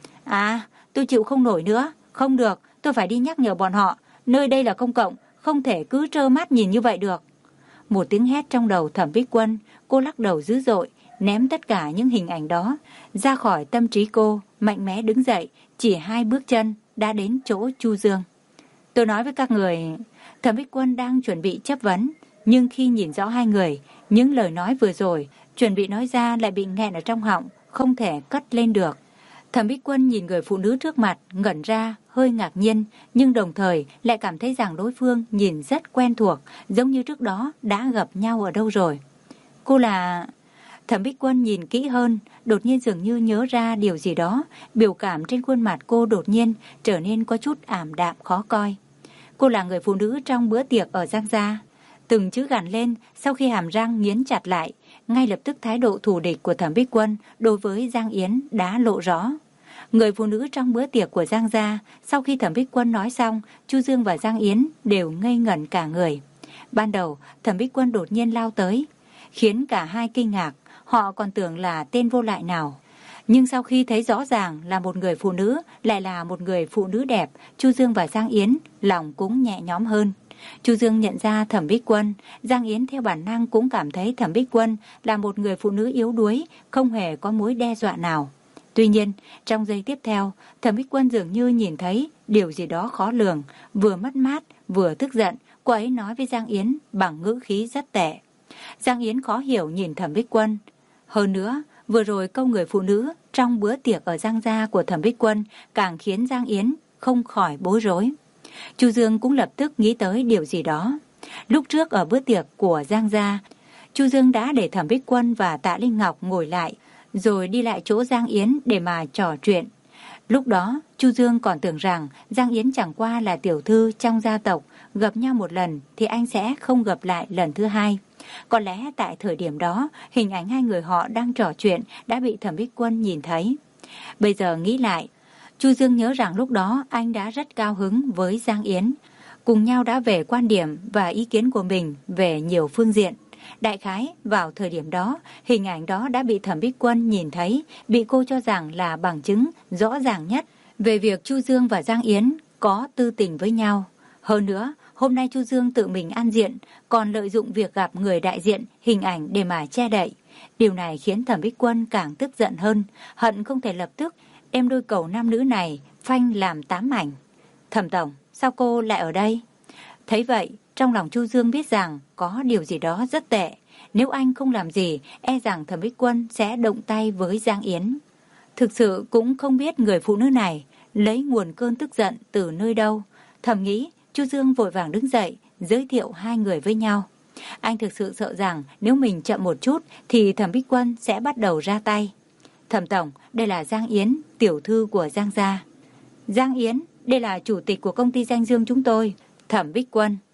A: À, tôi chịu không nổi nữa. Không được, tôi phải đi nhắc nhở bọn họ. Nơi đây là công cộng, không thể cứ trơ mắt nhìn như vậy được. Một tiếng hét trong đầu Thẩm Bích Quân, cô lắc đầu dữ dội, ném tất cả những hình ảnh đó ra khỏi tâm trí cô, mạnh mẽ đứng dậy, chỉ hai bước chân đã đến chỗ Chu Dương. Tôi nói với các người, Thẩm Bích Quân đang chuẩn bị chất vấn, nhưng khi nhìn rõ hai người, những lời nói vừa rồi chuẩn bị nói ra lại bị nghẹn ở trong họng, không thể cất lên được. Thẩm Bích Quân nhìn người phụ nữ trước mặt, ngẩn ra, hơi ngạc nhiên, nhưng đồng thời lại cảm thấy rằng đối phương nhìn rất quen thuộc, giống như trước đó đã gặp nhau ở đâu rồi. Cô là... Thẩm Bích Quân nhìn kỹ hơn, đột nhiên dường như nhớ ra điều gì đó, biểu cảm trên khuôn mặt cô đột nhiên trở nên có chút ảm đạm khó coi. Cô là người phụ nữ trong bữa tiệc ở Giang gia. Từng chữ gằn lên, sau khi hàm răng nghiến chặt lại, ngay lập tức thái độ thù địch của Thẩm Bích Quân đối với Giang Yến đã lộ rõ. Người phụ nữ trong bữa tiệc của Giang gia, sau khi Thẩm Bích Quân nói xong, Chu Dương và Giang Yến đều ngây ngẩn cả người. Ban đầu, Thẩm Bích Quân đột nhiên lao tới, khiến cả hai kinh ngạc, họ còn tưởng là tên vô lại nào. Nhưng sau khi thấy rõ ràng là một người phụ nữ, lại là một người phụ nữ đẹp, Chu Dương và Giang Yến lòng cũng nhẹ nhõm hơn. Chu Dương nhận ra Thẩm Bích Quân, Giang Yến theo bản năng cũng cảm thấy Thẩm Bích Quân là một người phụ nữ yếu đuối, không hề có mối đe dọa nào. Tuy nhiên, trong giây tiếp theo, Thẩm Bích Quân dường như nhìn thấy điều gì đó khó lường, vừa mất mát, vừa tức giận, cô ấy nói với Giang Yến bằng ngữ khí rất tệ. Giang Yến khó hiểu nhìn Thẩm Bích Quân. Hơn nữa, vừa rồi câu người phụ nữ trong bữa tiệc ở Giang gia của Thẩm Bích Quân càng khiến Giang Yến không khỏi bối rối. Chu Dương cũng lập tức nghĩ tới điều gì đó. Lúc trước ở bữa tiệc của Giang gia, Chu Dương đã để Thẩm Bích Quân và Tạ Linh Ngọc ngồi lại, rồi đi lại chỗ Giang Yến để mà trò chuyện. Lúc đó, Chu Dương còn tưởng rằng Giang Yến chẳng qua là tiểu thư trong gia tộc, gặp nhau một lần thì anh sẽ không gặp lại lần thứ hai. Có lẽ tại thời điểm đó, hình ảnh hai người họ đang trò chuyện đã bị Thẩm Bích Quân nhìn thấy. Bây giờ nghĩ lại, Chu Dương nhớ rằng lúc đó anh đã rất cao hứng với Giang Yến. Cùng nhau đã về quan điểm và ý kiến của mình về nhiều phương diện. Đại khái, vào thời điểm đó, hình ảnh đó đã bị Thẩm Bích Quân nhìn thấy, bị cô cho rằng là bằng chứng rõ ràng nhất về việc Chu Dương và Giang Yến có tư tình với nhau. Hơn nữa, hôm nay Chu Dương tự mình ăn diện, còn lợi dụng việc gặp người đại diện hình ảnh để mà che đậy. Điều này khiến Thẩm Bích Quân càng tức giận hơn, hận không thể lập tức đem đôi cẩu nam nữ này phanh làm tám mảnh. Thẩm tổng, sao cô lại ở đây? Thấy vậy, trong lòng Chu Dương biết rằng có điều gì đó rất tệ. Nếu anh không làm gì, e rằng Thẩm Bích Quân sẽ động tay với Giang Yến. Thực sự cũng không biết người phụ nữ này lấy nguồn cơn tức giận từ nơi đâu. Thầm nghĩ, Chu Dương vội vàng đứng dậy, giới thiệu hai người với nhau. Anh thực sự sợ rằng nếu mình chậm một chút thì Thẩm Bích Quân sẽ bắt đầu ra tay. Thẩm tổng, đây là Giang Yến, tiểu thư của Giang gia. Giang Yến, đây là chủ tịch của công ty Danh Dương chúng tôi, Thẩm Bích Quân.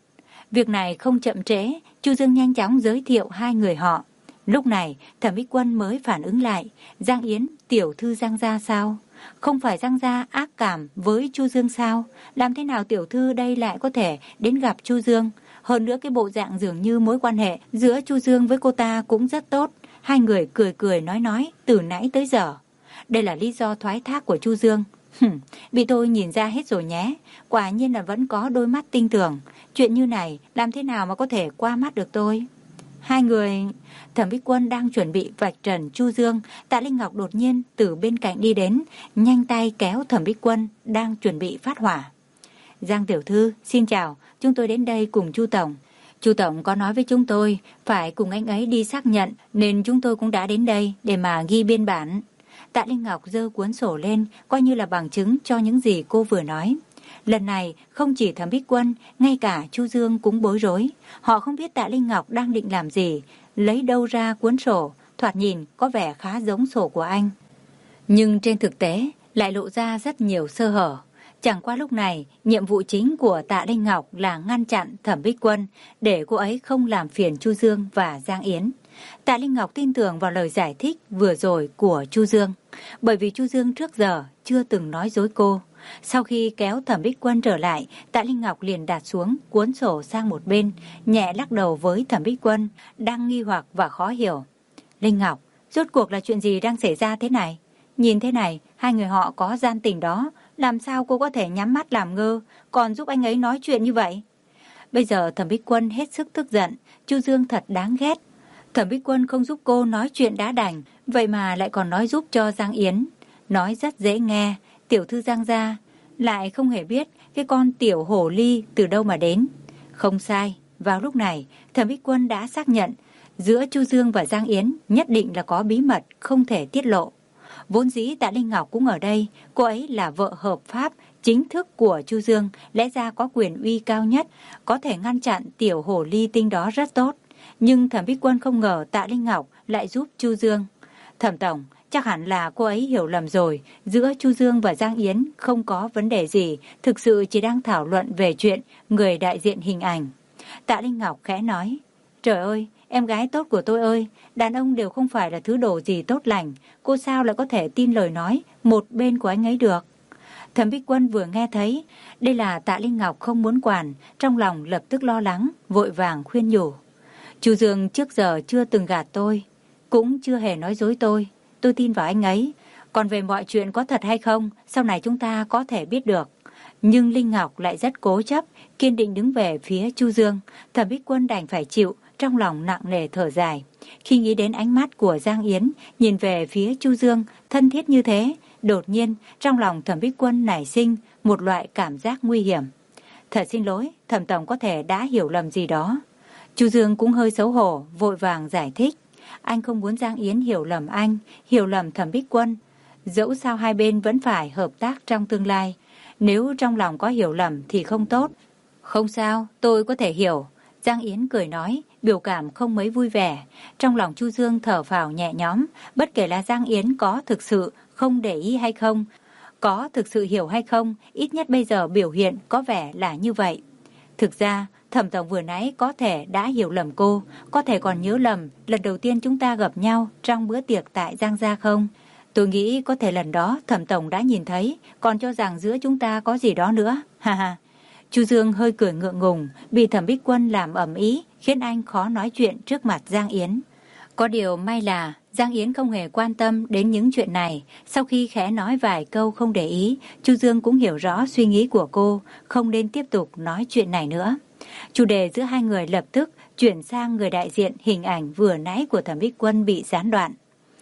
A: Việc này không chậm trễ, Chu Dương nhanh chóng giới thiệu hai người họ. Lúc này, Thẩm Bích Quân mới phản ứng lại, Giang Yến, tiểu thư Giang gia sao? Không phải Giang gia ác cảm với Chu Dương sao? Làm thế nào tiểu thư đây lại có thể đến gặp Chu Dương? Hơn nữa cái bộ dạng dường như mối quan hệ giữa Chu Dương với cô ta cũng rất tốt. Hai người cười cười nói nói từ nãy tới giờ. Đây là lý do thoái thác của Chu Dương. Hừm, bị tôi nhìn ra hết rồi nhé. Quả nhiên là vẫn có đôi mắt tinh tường. Chuyện như này làm thế nào mà có thể qua mắt được tôi? Hai người... Thẩm Bích Quân đang chuẩn bị vạch trần Chu Dương, Tạ Linh Ngọc đột nhiên từ bên cạnh đi đến, nhanh tay kéo Thẩm Bích Quân đang chuẩn bị phát hỏa. Giang tiểu thư, xin chào, chúng tôi đến đây cùng Chu tổng. Chu tổng có nói với chúng tôi phải cùng anh ấy đi xác nhận, nên chúng tôi cũng đã đến đây để mà ghi biên bản. Tạ Linh Ngọc giơ cuốn sổ lên, coi như là bằng chứng cho những gì cô vừa nói. Lần này không chỉ Thẩm Bích Quân, ngay cả Chu Dương cũng bối rối. Họ không biết Tạ Linh Ngọc đang định làm gì, lấy đâu ra cuốn sổ, thoạt nhìn có vẻ khá giống sổ của anh. Nhưng trên thực tế lại lộ ra rất nhiều sơ hở. Chẳng qua lúc này, nhiệm vụ chính của Tạ Linh Ngọc là ngăn chặn Thẩm Bích Quân để cô ấy không làm phiền Chu Dương và Giang Yến. Tạ Linh Ngọc tin tưởng vào lời giải thích vừa rồi của Chu Dương, bởi vì Chu Dương trước giờ chưa từng nói dối cô. Sau khi kéo Thẩm Bích Quân trở lại, Tạ Linh Ngọc liền đặt xuống cuốn sổ sang một bên, nhẹ lắc đầu với Thẩm Bích Quân, đang nghi hoặc và khó hiểu. Linh Ngọc, rốt cuộc là chuyện gì đang xảy ra thế này? Nhìn thế này, hai người họ có gian tình đó, làm sao cô có thể nhắm mắt làm ngơ, còn giúp anh ấy nói chuyện như vậy? Bây giờ Thẩm Bích Quân hết sức tức giận, Chu Dương thật đáng ghét. Thẩm Bích Quân không giúp cô nói chuyện đã đành, vậy mà lại còn nói giúp cho Giang Yến. Nói rất dễ nghe, tiểu thư Giang gia lại không hề biết cái con tiểu hổ ly từ đâu mà đến. Không sai, vào lúc này Thẩm Bích Quân đã xác nhận giữa Chu Dương và Giang Yến nhất định là có bí mật không thể tiết lộ. Vốn dĩ Tạ Linh Ngọc cũng ở đây, cô ấy là vợ hợp pháp chính thức của Chu Dương, lẽ ra có quyền uy cao nhất, có thể ngăn chặn tiểu hổ ly tinh đó rất tốt. Nhưng Thẩm Bích Quân không ngờ Tạ Linh Ngọc lại giúp Chu Dương. Thẩm tổng, chắc hẳn là cô ấy hiểu lầm rồi, giữa Chu Dương và Giang Yến không có vấn đề gì, thực sự chỉ đang thảo luận về chuyện người đại diện hình ảnh. Tạ Linh Ngọc khẽ nói, trời ơi, em gái tốt của tôi ơi, đàn ông đều không phải là thứ đồ gì tốt lành, cô sao lại có thể tin lời nói một bên của anh ấy được? Thẩm Bích Quân vừa nghe thấy đây là Tạ Linh Ngọc không muốn quản, trong lòng lập tức lo lắng, vội vàng khuyên nhủ. Chu Dương trước giờ chưa từng gạt tôi, cũng chưa hề nói dối tôi, tôi tin vào anh ấy. Còn về mọi chuyện có thật hay không, sau này chúng ta có thể biết được. Nhưng Linh Ngọc lại rất cố chấp, kiên định đứng về phía Chu Dương. Thẩm Bích Quân đành phải chịu, trong lòng nặng nề thở dài. Khi nghĩ đến ánh mắt của Giang Yến nhìn về phía Chu Dương thân thiết như thế, đột nhiên trong lòng Thẩm Bích Quân nảy sinh một loại cảm giác nguy hiểm. Thật xin lỗi, Thẩm tổng có thể đã hiểu lầm gì đó. Chu Dương cũng hơi xấu hổ, vội vàng giải thích. Anh không muốn Giang Yến hiểu lầm anh, hiểu lầm Thẩm Bích Quân. Dẫu sao hai bên vẫn phải hợp tác trong tương lai. Nếu trong lòng có hiểu lầm thì không tốt. Không sao, tôi có thể hiểu. Giang Yến cười nói, biểu cảm không mấy vui vẻ. Trong lòng Chu Dương thở phào nhẹ nhõm, bất kể là Giang Yến có thực sự không để ý hay không, có thực sự hiểu hay không, ít nhất bây giờ biểu hiện có vẻ là như vậy. Thực ra, Thẩm tổng vừa nãy có thể đã hiểu lầm cô, có thể còn nhớ lầm lần đầu tiên chúng ta gặp nhau trong bữa tiệc tại Giang gia không? Tôi nghĩ có thể lần đó Thẩm tổng đã nhìn thấy, còn cho rằng giữa chúng ta có gì đó nữa. Ha ha. Chu Dương hơi cười ngượng ngùng, bị Thẩm Bích Quân làm ầm ĩ, khiến anh khó nói chuyện trước mặt Giang Yến. Có điều may là Giang Yến không hề quan tâm đến những chuyện này. Sau khi khẽ nói vài câu không để ý, Chu Dương cũng hiểu rõ suy nghĩ của cô, không nên tiếp tục nói chuyện này nữa. Chủ đề giữa hai người lập tức chuyển sang người đại diện hình ảnh vừa nãy của Thẩm Bích Quân bị gián đoạn.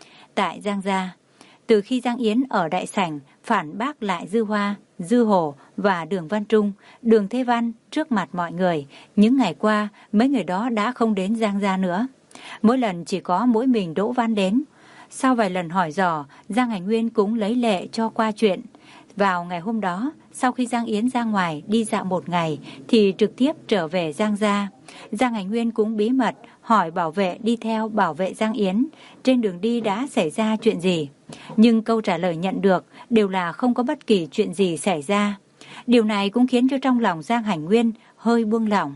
A: Tại Giang gia, từ khi Giang Yến ở đại sảnh phản bác lại Dư Hoa, Dư Hổ và Đường Văn Trung, Đường Thế Văn trước mặt mọi người, những ngày qua mấy người đó đã không đến Giang gia nữa. Mỗi lần chỉ có mỗi mình Đỗ Văn đến. Sau vài lần hỏi dò, Giang Hành Nguyên cũng lấy lệ cho qua chuyện. Vào ngày hôm đó, sau khi Giang Yến ra ngoài đi dạo một ngày thì trực tiếp trở về Giang gia. Giang Hành Nguyên cũng bí mật hỏi bảo vệ đi theo bảo vệ Giang Yến trên đường đi đã xảy ra chuyện gì. Nhưng câu trả lời nhận được đều là không có bất kỳ chuyện gì xảy ra. Điều này cũng khiến cho trong lòng Giang Hành Nguyên hơi buông lỏng.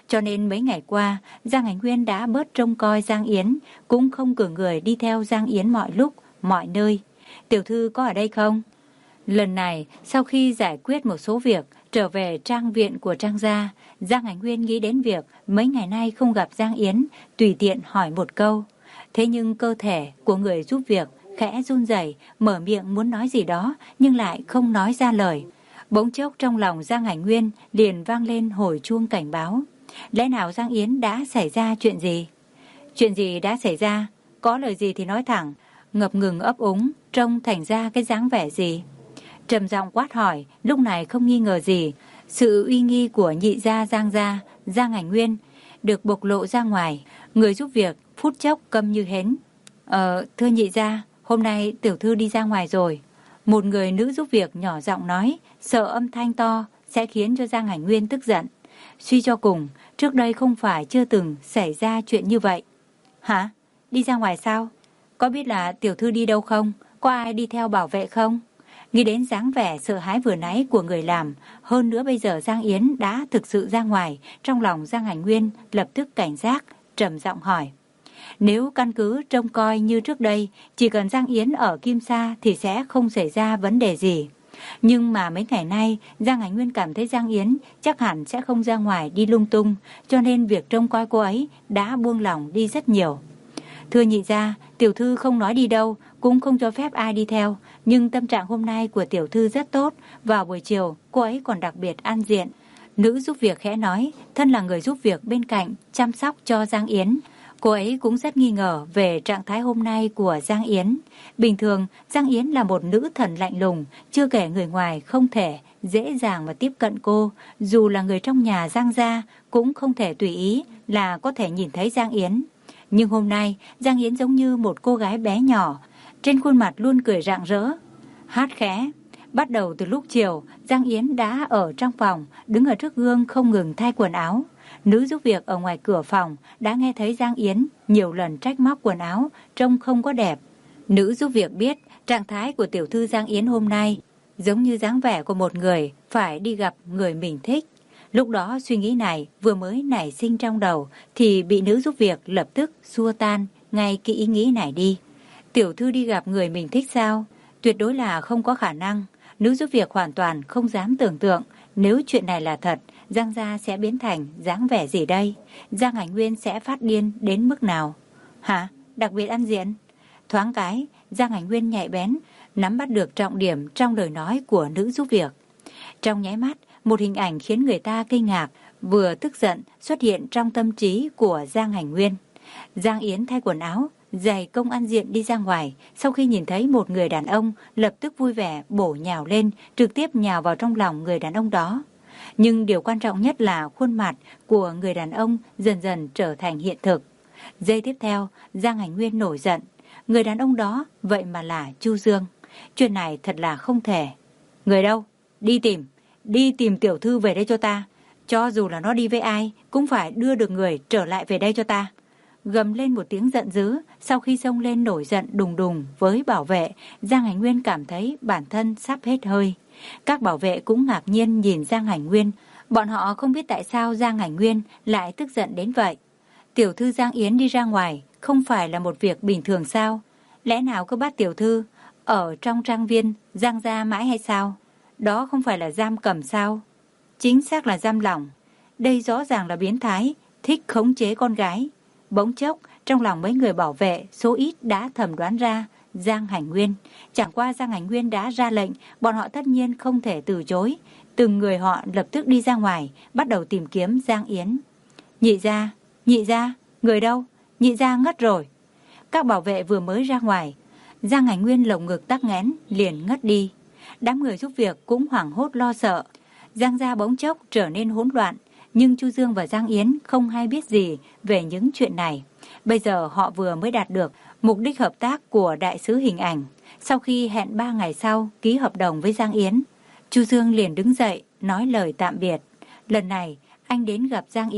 A: Cho nên mấy ngày qua, Giang Hành Nguyên đã bớt trông coi Giang Yến, cũng không cử người đi theo Giang Yến mọi lúc, mọi nơi. Tiểu thư có ở đây không? Lần này, sau khi giải quyết một số việc, trở về trang viện của Trang gia, Giang Hành Nguyên nghĩ đến việc mấy ngày nay không gặp Giang Yến, tùy tiện hỏi một câu. Thế nhưng cơ thể của người giúp việc khẽ run rẩy, mở miệng muốn nói gì đó nhưng lại không nói ra lời. Bỗng chốc trong lòng Giang Hành Nguyên liền vang lên hồi chuông cảnh báo. Lẽ nào Giang Yến đã xảy ra chuyện gì? Chuyện gì đã xảy ra? Có lời gì thì nói thẳng, ngập ngừng ấp úng, trông thành ra cái dáng vẻ gì? Trầm giọng quát hỏi, lúc này không nghi ngờ gì, sự uy nghi của nhị gia Giang gia, Giang Hành Nguyên được bộc lộ ra ngoài. Người giúp việc phút chốc câm như hến. Ờ, thưa nhị gia, hôm nay tiểu thư đi ra ngoài rồi. Một người nữ giúp việc nhỏ giọng nói, sợ âm thanh to sẽ khiến cho Giang Hành Nguyên tức giận. Suy cho cùng, trước đây không phải chưa từng xảy ra chuyện như vậy. Hả? Đi ra ngoài sao? Có biết là tiểu thư đi đâu không? Có ai đi theo bảo vệ không? Nghĩ đến dáng vẻ sợ hãi vừa nãy của người làm, hơn nữa bây giờ Giang Yến đã thực sự ra ngoài, trong lòng Giang Hành Nguyên lập tức cảnh giác, trầm giọng hỏi. Nếu căn cứ trông coi như trước đây, chỉ cần Giang Yến ở Kim Sa thì sẽ không xảy ra vấn đề gì. Nhưng mà mấy ngày nay, Giang Hành Nguyên cảm thấy Giang Yến chắc hẳn sẽ không ra ngoài đi lung tung, cho nên việc trông coi cô ấy đã buông lỏng đi rất nhiều. Thưa nhị gia, tiểu thư không nói đi đâu, cũng không cho phép ai đi theo, nhưng tâm trạng hôm nay của tiểu thư rất tốt, vào buổi chiều cô ấy còn đặc biệt ăn diện. Nữ giúp việc khẽ nói, thân là người giúp việc bên cạnh chăm sóc cho Giang Yến. Cô ấy cũng rất nghi ngờ về trạng thái hôm nay của Giang Yến. Bình thường, Giang Yến là một nữ thần lạnh lùng, chưa kể người ngoài không thể dễ dàng mà tiếp cận cô. Dù là người trong nhà Giang gia, cũng không thể tùy ý là có thể nhìn thấy Giang Yến. Nhưng hôm nay, Giang Yến giống như một cô gái bé nhỏ, trên khuôn mặt luôn cười rạng rỡ, hát khẽ. Bắt đầu từ lúc chiều, Giang Yến đã ở trong phòng, đứng ở trước gương không ngừng thay quần áo. Nữ giúp việc ở ngoài cửa phòng đã nghe thấy Giang Yến nhiều lần trách móc quần áo, trông không có đẹp. Nữ giúp việc biết trạng thái của tiểu thư Giang Yến hôm nay giống như dáng vẻ của một người phải đi gặp người mình thích. Lúc đó suy nghĩ này vừa mới nảy sinh trong đầu thì bị nữ giúp việc lập tức xua tan ngay cái ý nghĩ này đi. Tiểu thư đi gặp người mình thích sao? Tuyệt đối là không có khả năng. Nữ giúp việc hoàn toàn không dám tưởng tượng nếu chuyện này là thật, Giang gia sẽ biến thành dáng vẻ gì đây? Giang Hành Nguyên sẽ phát điên đến mức nào? Hả? Đặc biệt ăn diện? Thoáng cái, Giang Hành Nguyên nhạy bén, nắm bắt được trọng điểm trong lời nói của nữ giúp việc. Trong nháy mắt, một hình ảnh khiến người ta kinh ngạc, vừa tức giận xuất hiện trong tâm trí của Giang Hành Nguyên. Giang Yến thay quần áo, giày công ăn diện đi ra ngoài, sau khi nhìn thấy một người đàn ông, lập tức vui vẻ bổ nhào lên, trực tiếp nhào vào trong lòng người đàn ông đó. Nhưng điều quan trọng nhất là khuôn mặt của người đàn ông dần dần trở thành hiện thực. Giây tiếp theo, Giang Hành Nguyên nổi giận. Người đàn ông đó vậy mà là Chu Dương. Chuyện này thật là không thể. Người đâu? Đi tìm. Đi tìm tiểu thư về đây cho ta. Cho dù là nó đi với ai, cũng phải đưa được người trở lại về đây cho ta. Gầm lên một tiếng giận dữ, sau khi xông lên nổi giận đùng đùng với bảo vệ, Giang Hành Nguyên cảm thấy bản thân sắp hết hơi. Các bảo vệ cũng ngạc nhiên nhìn Giang Hành Nguyên. Bọn họ không biết tại sao Giang Hành Nguyên lại tức giận đến vậy. Tiểu thư Giang Yến đi ra ngoài không phải là một việc bình thường sao? Lẽ nào cứ bắt tiểu thư ở trong trang viên Giang gia mãi hay sao? Đó không phải là giam cầm sao? Chính xác là giam lỏng. Đây rõ ràng là biến thái, thích khống chế con gái. Bỗng chốc, trong lòng mấy người bảo vệ số ít đã thầm đoán ra Giang Hành Nguyên. Chẳng qua Giang Hành Nguyên đã ra lệnh, bọn họ tất nhiên không thể từ chối. Từng người họ lập tức đi ra ngoài, bắt đầu tìm kiếm Giang Yến. Nhị gia, nhị gia, người đâu? Nhị gia ngất rồi. Các bảo vệ vừa mới ra ngoài, Giang Hành Nguyên lồng ngực tắc nghẽn, liền ngất đi. Đám người giúp việc cũng hoảng hốt lo sợ. Giang gia bỗng chốc trở nên hỗn loạn, nhưng Chu Dương và Giang Yến không hay biết gì về những chuyện này. Bây giờ họ vừa mới đạt được mục đích hợp tác của đại sứ hình ảnh. Sau khi hẹn ba ngày sau ký hợp đồng với Giang Yến, Chu Dương liền đứng dậy nói lời tạm biệt. Lần này anh đến gặp Giang Yến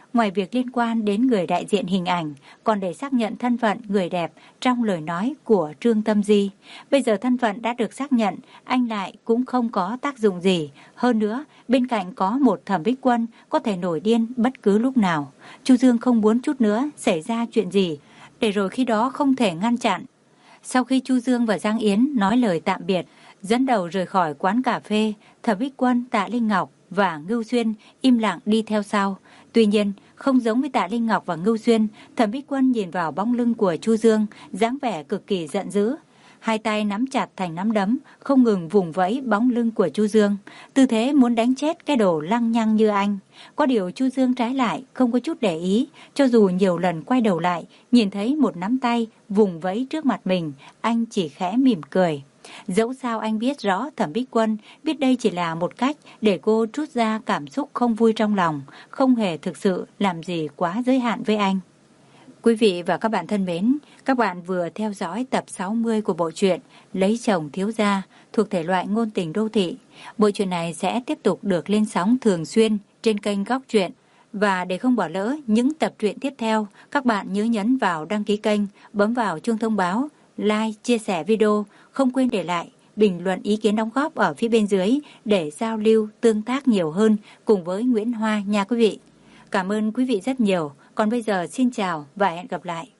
A: ngoài việc liên quan đến người đại diện hình ảnh, còn để xác nhận thân phận người đẹp trong lời nói của Trương Tâm Di. Bây giờ thân phận đã được xác nhận, anh lại cũng không có tác dụng gì. Hơn nữa, bên cạnh có một Thẩm Bích Quân có thể nổi điên bất cứ lúc nào. Chu Dương không muốn chút nữa xảy ra chuyện gì, để rồi khi đó không thể ngăn chặn. Sau khi Chu Dương và Giang Yến nói lời tạm biệt, dẫn đầu rời khỏi quán cà phê, Thẩm Bích Quân, Tạ Linh Ngọc và Ngưu Xuyên im lặng đi theo sau. Tuy nhiên, không giống với Tạ Linh Ngọc và Ngưu Xuyên, Thẩm Bích Quân nhìn vào bóng lưng của Chu Dương, dáng vẻ cực kỳ giận dữ. Hai tay nắm chặt thành nắm đấm, không ngừng vùng vẫy bóng lưng của Chu Dương, tư thế muốn đánh chết cái đồ lăng nhăng như anh. Có điều Chu Dương trái lại không có chút để ý, cho dù nhiều lần quay đầu lại, nhìn thấy một nắm tay vùng vẫy trước mặt mình, anh chỉ khẽ mỉm cười. Dẫu sao anh biết rõ Thẩm Bích Quân biết đây chỉ là một cách để cô trút ra cảm xúc không vui trong lòng, không hề thực sự làm gì quá giới hạn với anh. Quý vị và các bạn thân mến, các bạn vừa theo dõi tập sáu mươi của bộ truyện Lấy chồng thiếu gia thuộc thể loại ngôn tình đô thị. Bộ truyện này sẽ tiếp tục được lên sóng thường xuyên trên kênh Góc Truyện. Và để không bỏ lỡ những tập truyện tiếp theo, các bạn nhớ nhấn vào đăng ký kênh, bấm vào chuông thông báo, like, chia sẻ video, không quên để lại bình luận ý kiến đóng góp ở phía bên dưới để giao lưu, tương tác nhiều hơn cùng với Nguyễn Hoa nha quý vị. Cảm ơn quý vị rất nhiều. Còn bây giờ xin chào và hẹn gặp lại.